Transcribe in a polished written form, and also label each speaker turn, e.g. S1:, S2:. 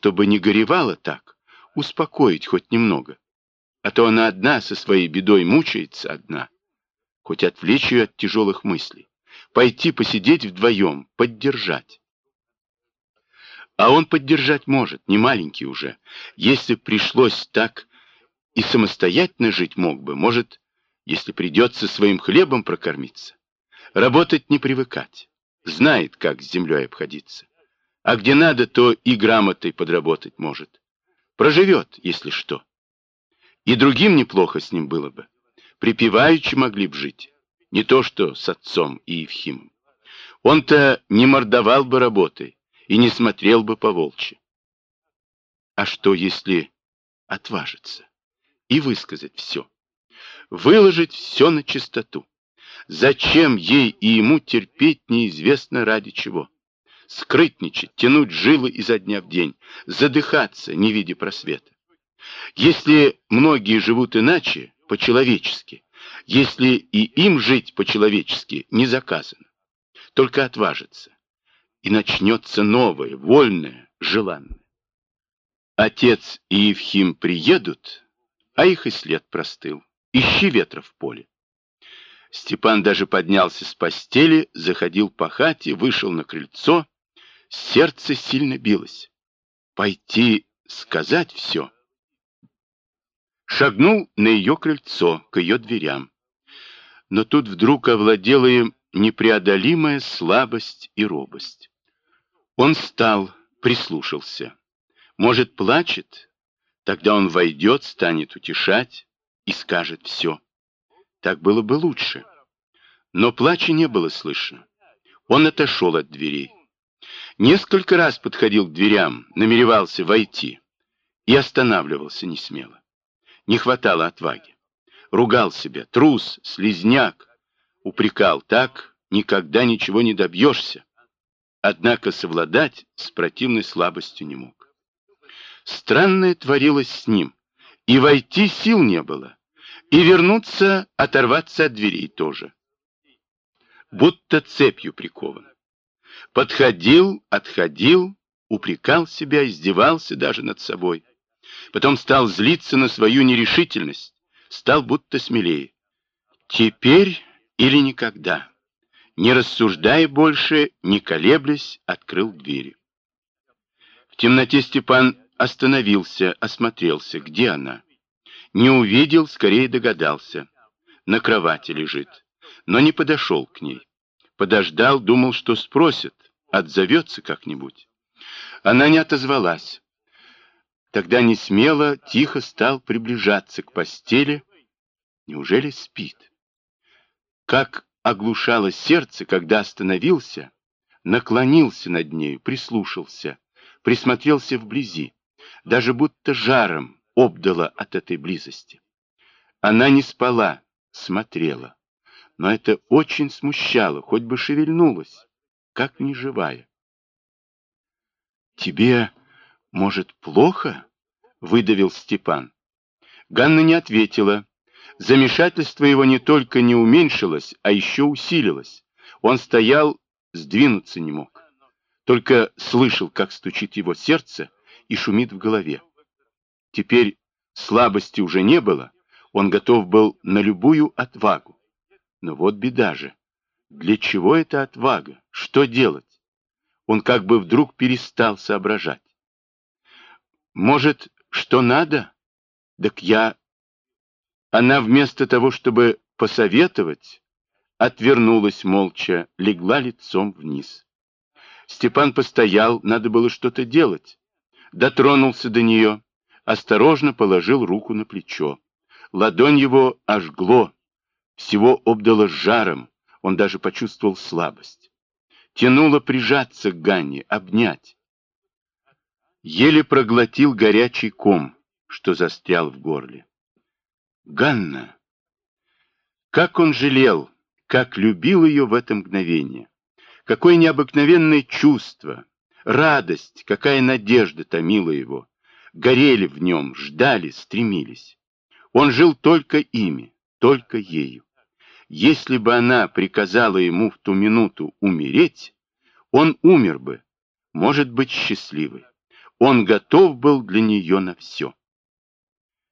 S1: чтобы не горевала так, успокоить хоть немного. А то она одна со своей бедой мучается одна. Хоть отвлечь ее от тяжелых мыслей. Пойти посидеть вдвоем, поддержать. А он поддержать может, не маленький уже. Если пришлось так и самостоятельно жить мог бы, может, если придется своим хлебом прокормиться. Работать не привыкать. Знает, как с землей обходиться. А где надо, то и грамотой подработать может. Проживет, если что. И другим неплохо с ним было бы. Припеваючи могли б жить. Не то что с отцом и Евхимом. Он-то не мордовал бы работой и не смотрел бы по-волчьи. А что, если отважиться и высказать все? Выложить все на чистоту. Зачем ей и ему терпеть неизвестно ради чего? Скрытничать, тянуть жилы изо дня в день, задыхаться, не видя просвета. Если многие живут иначе, по-человечески, если и им жить по-человечески не заказано, только отважиться, и начнется новое, вольное, желанное. Отец и Евхим приедут, а их и след простыл. Ищи ветра в поле. Степан даже поднялся с постели, заходил по хате, вышел на крыльцо. Сердце сильно билось. Пойти сказать все. Шагнул на ее крыльцо, к ее дверям. Но тут вдруг овладела им непреодолимая слабость и робость. Он встал, прислушался. Может, плачет? Тогда он войдет, станет утешать и скажет все. Так было бы лучше. Но плача не было слышно. Он отошел от дверей. Несколько раз подходил к дверям, намеревался войти. И останавливался несмело. Не хватало отваги. Ругал себя, трус, слизняк. Упрекал так, никогда ничего не добьешься. Однако совладать с противной слабостью не мог. Странное творилось с ним. И войти сил не было. И вернуться, оторваться от дверей тоже. Будто цепью прикован. Подходил, отходил, упрекал себя, издевался даже над собой. Потом стал злиться на свою нерешительность, стал будто смелее. Теперь или никогда. Не рассуждая больше, не колеблясь, открыл двери. В темноте Степан остановился, осмотрелся, где она. Не увидел, скорее догадался. На кровати лежит, но не подошел к ней. Подождал, думал, что спросит, отзовется как-нибудь. Она не отозвалась. Тогда несмело, тихо стал приближаться к постели. Неужели спит? Как оглушало сердце, когда остановился, наклонился над нею, прислушался, присмотрелся вблизи, даже будто жаром обдало от этой близости. Она не спала, смотрела, но это очень смущало, хоть бы шевельнулась, как неживая. «Тебе, может, плохо?» — выдавил Степан. Ганна не ответила. Замешательство его не только не уменьшилось, а еще усилилось. Он стоял, сдвинуться не мог. Только слышал, как стучит его сердце и шумит в голове. Теперь слабости уже не было, он готов был на любую отвагу. Но вот беда же. Для чего эта отвага? Что делать? Он как бы вдруг перестал соображать. Может, что надо? Так я... Она вместо того, чтобы посоветовать, отвернулась молча, легла лицом вниз. Степан постоял, надо было что-то делать. Дотронулся до нее, осторожно положил руку на плечо. Ладонь его ожгло, всего обдало жаром, он даже почувствовал слабость. Тянуло прижаться к Ганне, обнять. Еле проглотил горячий ком, что застрял в горле. Ганна! Как он жалел, как любил ее в это мгновение. Какое необыкновенное чувство, радость, какая надежда томила его. Горели в нем, ждали, стремились. Он жил только ими, только ею. Если бы она приказала ему в ту минуту умереть, он умер бы, может быть, счастливый. Он готов был для нее на все.